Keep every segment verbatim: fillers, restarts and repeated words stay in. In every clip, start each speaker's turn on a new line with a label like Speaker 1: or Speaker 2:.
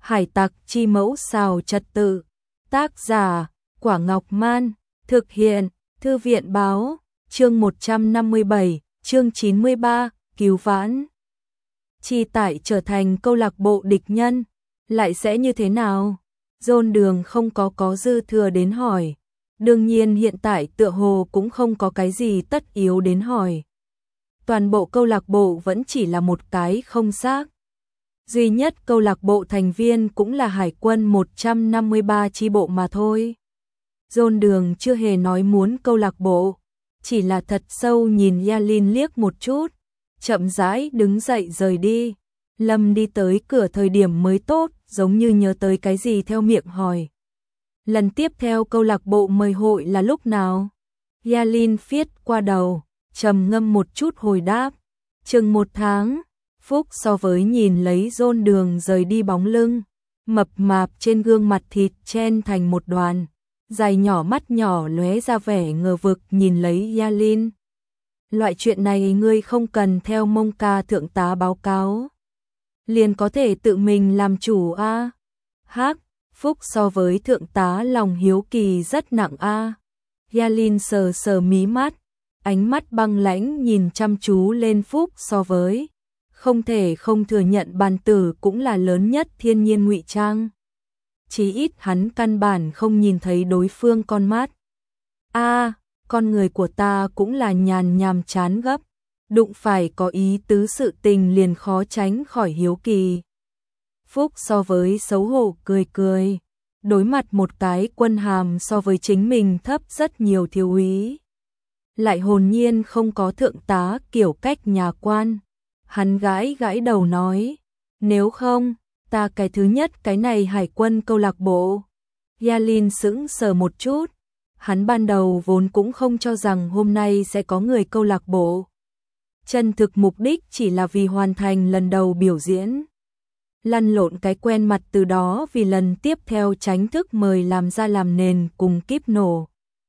Speaker 1: Hải tặc chi mẫu xào trật tự. Tác giả, Quả Ngọc Man. Thực hiện, Thư viện báo. Chương một trăm năm mươi bảy, chương chín mươi ba, cứu vãn. Chi tại trở thành câu lạc bộ địch nhân, lại sẽ như thế nào? John Đường không có có dư thừa đến hỏi. Đương nhiên hiện tại tựa hồ cũng không có cái gì tất yếu đến hỏi. Toàn bộ câu lạc bộ vẫn chỉ là một cái không xác. Duy nhất câu lạc bộ thành viên cũng là hải quân một trăm năm mươi ba chi bộ mà thôi. John Đường chưa hề nói muốn câu lạc bộ, chỉ là thật sâu nhìn Yalin liếc một chút, chậm rãi đứng dậy rời đi. Lâm đi tới cửa thời điểm mới tốt, giống như nhớ tới cái gì theo miệng hỏi. Lần tiếp theo câu lạc bộ mời hội là lúc nào? Yalin viết qua đầu, trầm ngâm một chút hồi đáp. Chừng một tháng. Phúc so với nhìn lấy John Đường rời đi bóng lưng, mập mạp trên gương mặt thịt chen thành một đoàn, dài nhỏ mắt nhỏ lóe ra vẻ ngờ vực nhìn lấy Yalin. Loại chuyện này ngươi không cần theo Mông Ca thượng tá báo cáo, liền có thể tự mình làm chủ a. À? Hắc, Phúc so với thượng tá lòng hiếu kỳ rất nặng a. À? Yalin sờ sờ mí mắt, ánh mắt băng lãnh nhìn chăm chú lên Phúc so với. Không thể không thừa nhận bàn tử cũng là lớn nhất thiên nhiên ngụy trang. Chí ít hắn căn bản không nhìn thấy đối phương con mắt. A, à, con người của ta cũng là nhàn nhàm chán gấp, đụng phải có ý tứ sự tình liền khó tránh khỏi hiếu kỳ. Phúc so với xấu hổ cười cười, đối mặt một cái quân hàm so với chính mình thấp rất nhiều thiếu úy. Lại hồn nhiên không có thượng tá kiểu cách nhà quan. Hắn gãi gãi đầu nói, nếu không, ta cái thứ nhất cái này hải quân câu lạc bộ. Yalin sững sờ một chút, hắn ban đầu vốn cũng không cho rằng hôm nay sẽ có người câu lạc bộ. Chân thực mục đích chỉ là vì hoàn thành lần đầu biểu diễn. Lăn lộn cái quen mặt từ đó vì lần tiếp theo tránh thức mời làm ra làm nền cùng kíp nổ.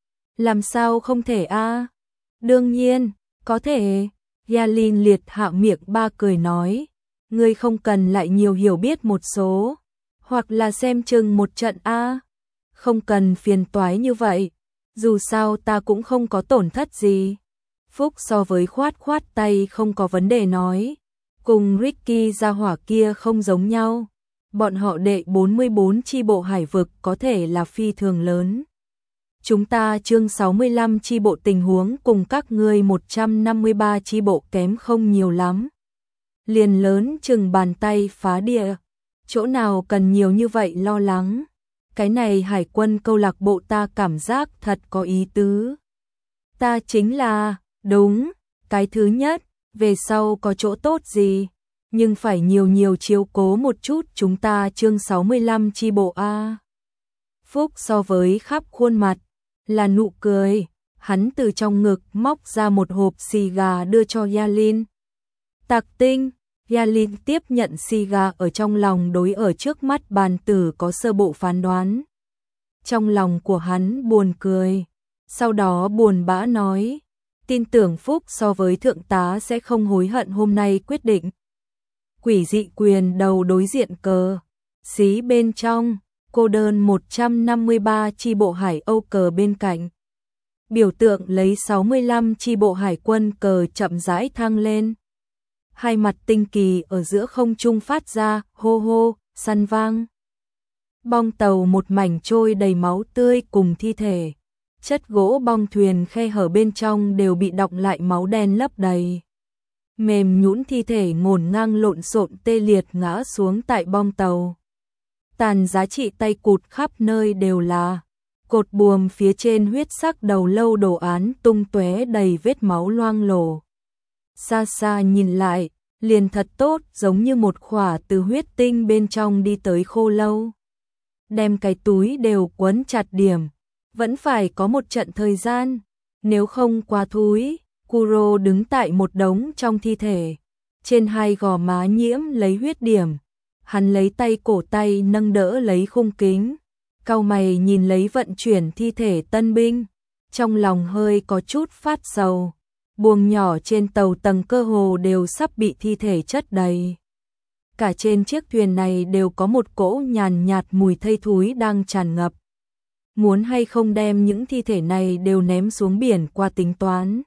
Speaker 1: Làm sao không thể a? À? Đương nhiên, có thể. Yalin liệt hạ miệng ba cười nói, ngươi không cần lại nhiều hiểu biết một số, hoặc là xem chừng một trận a, à. Không cần phiền toái như vậy, dù sao ta cũng không có tổn thất gì. Phúc so với khoát khoát tay không có vấn đề nói, cùng Ricky gia hỏa kia không giống nhau, bọn họ đệ bốn mươi bốn chi bộ hải vực có thể là phi thường lớn. Chúng ta chương sáu mươi lăm chi bộ tình huống cùng các ngươi một trăm năm mươi ba chi bộ kém không nhiều lắm. Liền lớn chừng bàn tay phá địa, chỗ nào cần nhiều như vậy lo lắng. Cái này hải quân câu lạc bộ ta cảm giác thật có ý tứ. Ta chính là, đúng, cái thứ nhất, về sau có chỗ tốt gì, nhưng phải nhiều nhiều chiếu cố một chút chúng ta chương sáu mươi lăm chi bộ A. Phúc so với khắp khuôn mặt là nụ cười, hắn từ trong ngực móc ra một hộp xì gà đưa cho Yalin. Tạc tinh, Yalin tiếp nhận xì gà ở trong lòng đối ở trước mắt bàn tử có sơ bộ phán đoán. Trong lòng của hắn buồn cười, sau đó buồn bã nói, tin tưởng Phúc so với thượng tá sẽ không hối hận hôm nay quyết định. Quỷ dị quyền đầu đối diện cờ, xí bên trong. Cô đơn một trăm năm mươi ba chi bộ Hải Âu cờ bên cạnh. Biểu tượng lấy sáu mươi lăm chi bộ hải quân cờ chậm rãi thăng lên. Hai mặt tinh kỳ ở giữa không trung phát ra hô hô, săn vang. Bong tàu một mảnh trôi đầy máu tươi cùng thi thể. Chất gỗ bong thuyền khe hở bên trong đều bị đọng lại máu đen lấp đầy. Mềm nhũn thi thể ngổn ngang lộn xộn tê liệt ngã xuống tại bong tàu. Tàn giá trị tay cụt khắp nơi đều là, cột buồm phía trên huyết sắc đầu lâu đồ án tung tóe đầy vết máu loang lổ. Xa xa nhìn lại, liền thật tốt giống như một khỏa từ huyết tinh bên trong đi tới khô lâu. Đem cái túi đều quấn chặt điểm, vẫn phải có một trận thời gian, nếu không quá thúi. Kuro đứng tại một đống trong thi thể, trên hai gò má nhiễm lấy huyết điểm. Hắn lấy tay cổ tay nâng đỡ lấy khung kính, cau mày nhìn lấy vận chuyển thi thể tân binh, trong lòng hơi có chút phát sầu. Buồng nhỏ trên tàu tầng cơ hồ đều sắp bị thi thể chất đầy. cả trên chiếc thuyền này đều có một cỗ nhàn nhạt mùi thây thúi đang tràn ngập. Muốn hay không đem những thi thể này đều ném xuống biển qua tính toán.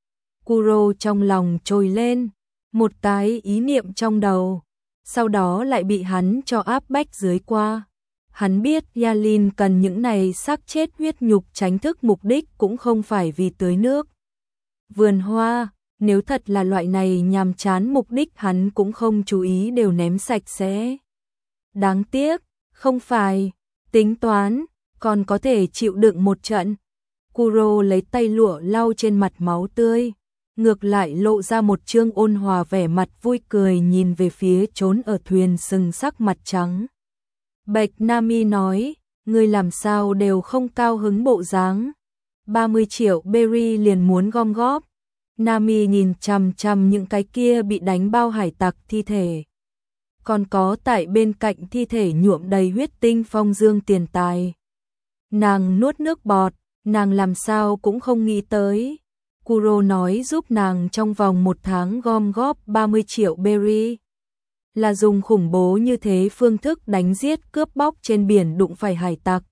Speaker 1: Kuro trong lòng trồi lên, một cái ý niệm trong đầu, sau đó lại bị hắn cho áp bách dưới qua. Hắn biết Yalin cần những này xác chết huyết nhục tránh thức, mục đích cũng không phải vì tưới nước vườn hoa, nếu thật là loại này nhàm chán mục đích hắn cũng không chú ý đều ném sạch sẽ. Đáng tiếc, không phải, tính toán, còn có thể chịu đựng một trận. Kuro lấy tay lụa lau trên mặt máu tươi, ngược lại lộ ra một trương ôn hòa vẻ mặt vui cười nhìn về phía trốn ở thuyền sừng sắc mặt trắng. Bạch Nami nói, ngươi làm sao đều không cao hứng bộ dáng. ba mươi triệu berry liền muốn gom góp. Nami nhìn chằm chằm những cái kia bị đánh bao hải tặc thi thể. Còn có tại bên cạnh thi thể nhuộm đầy huyết tinh phong dương tiền tài. Nàng nuốt nước bọt, nàng làm sao cũng không nghĩ tới. Kuro nói giúp nàng trong vòng một tháng gom góp ba mươi triệu berry. Là dùng khủng bố như thế phương thức đánh giết cướp bóc trên biển đụng phải hải tặc.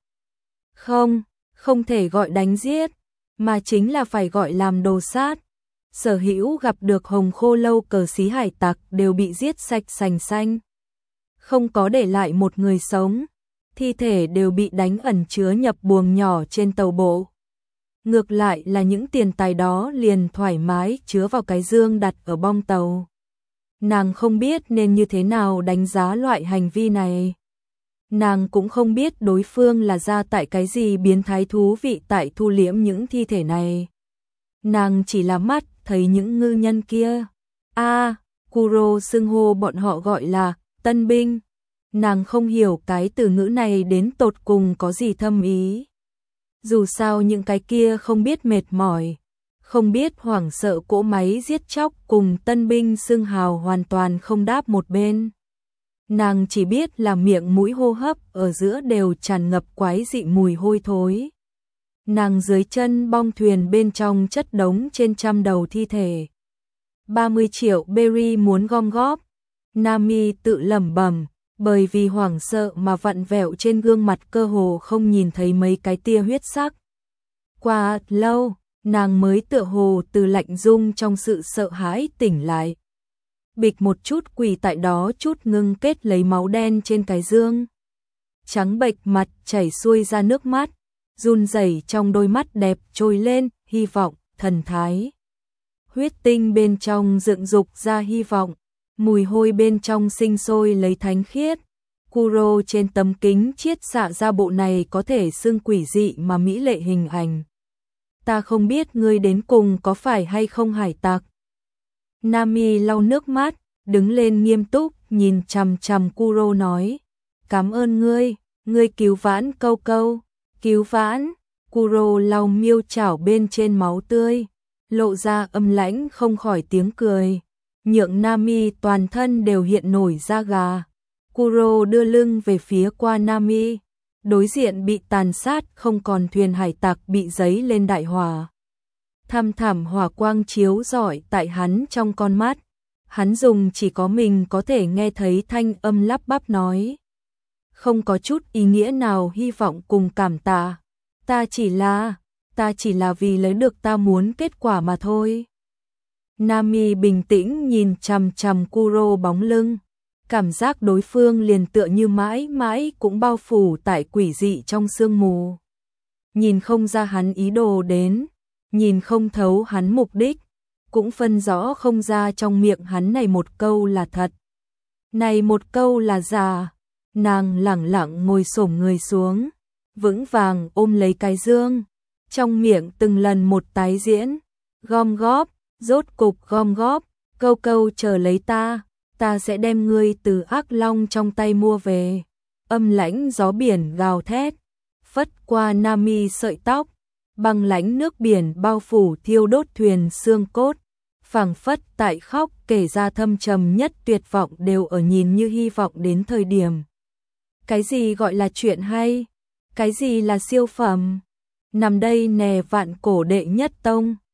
Speaker 1: Không, không thể gọi đánh giết, mà chính là phải gọi làm đồ sát. Sở hữu gặp được hồng khô lâu cờ xí hải tặc đều bị giết sạch sành xanh. Không có để lại một người sống, thi thể đều bị đánh ẩn chứa nhập buồng nhỏ trên tàu bộ. Ngược lại là những tiền tài đó liền thoải mái chứa vào cái dương đặt ở bong tàu. Nàng không biết nên như thế nào đánh giá loại hành vi này. Nàng cũng không biết đối phương là ra tại cái gì biến thái thú vị tại thu liễm những thi thể này. Nàng chỉ là mắt thấy những ngư nhân kia. A, à, Kuro xưng hô bọn họ gọi là tân binh. Nàng không hiểu cái từ ngữ này đến tột cùng có gì thâm ý. Dù sao những cái kia không biết mệt mỏi, không biết hoảng sợ cỗ máy giết chóc cùng tân binh xưng hào hoàn toàn không đáp một bên. Nàng chỉ biết là miệng mũi hô hấp ở giữa đều tràn ngập quái dị mùi hôi thối. Nàng dưới chân bong thuyền bên trong chất đống trên trăm đầu thi thể. ba mươi triệu berry muốn gom góp. Nami tự lẩm bẩm, bởi vì hoảng sợ mà vặn vẹo trên gương mặt cơ hồ không nhìn thấy mấy cái tia huyết sắc. Qua lâu, nàng mới tựa hồ từ lạnh rung trong sự sợ hãi tỉnh lại. Bịch một chút quỳ tại đó chút ngưng kết lấy máu đen trên cái dương. Trắng bệch mặt chảy xuôi ra nước mắt, run rẩy trong đôi mắt đẹp trồi lên, hy vọng, thần thái. Huyết tinh bên trong dựng dục ra hy vọng, mùi hôi bên trong sinh sôi lấy thánh khiết. Kuro trên tấm kính chiết xạ ra bộ này có thể xưng quỷ dị mà mỹ lệ hình ảnh. Ta không biết ngươi đến cùng có phải hay không hải tặc. Nami lau nước mắt, đứng lên nghiêm túc, nhìn chằm chằm Kuro nói. Cảm ơn ngươi, ngươi cứu vãn câu câu. Cứu vãn, Kuro lau miêu chảo bên trên máu tươi, lộ ra âm lãnh không khỏi tiếng cười. Nhượng Nami toàn thân đều hiện nổi da gà. Kuro đưa lưng về phía qua Nami. Đối diện bị tàn sát không còn thuyền hải tặc bị giấy lên đại hỏa. Thăm thẳm hỏa quang chiếu rọi tại hắn trong con mắt. Hắn dùng chỉ có mình có thể nghe thấy thanh âm lắp bắp nói. Không có chút ý nghĩa nào hy vọng cùng cảm tạ. Ta chỉ là, ta chỉ là vì lấy được ta muốn kết quả mà thôi. Nami bình tĩnh nhìn chằm chằm Kuro bóng lưng. Cảm giác đối phương liền tựa như mãi mãi cũng bao phủ tại quỷ dị trong sương mù. Nhìn không ra hắn ý đồ đến, nhìn không thấu hắn mục đích, cũng phân rõ không ra trong miệng hắn này một câu là thật, này một câu là giả. Nàng lẳng lặng ngồi xổm người xuống, vững vàng ôm lấy cái dương, trong miệng từng lần một tái diễn, gom góp, rốt cục gom góp, câu câu chờ lấy ta. Ta sẽ đem ngươi từ ác long trong tay mua về. Âm lãnh gió biển gào thét, phất qua Nami sợi tóc, băng lãnh nước biển bao phủ thiêu đốt thuyền xương cốt, phảng phất tại khóc kể ra thâm trầm nhất tuyệt vọng đều ở nhìn như hy vọng đến thời điểm. Cái gì gọi là chuyện hay? Cái gì là siêu phẩm? Nằm đây nè vạn cổ đệ nhất tông.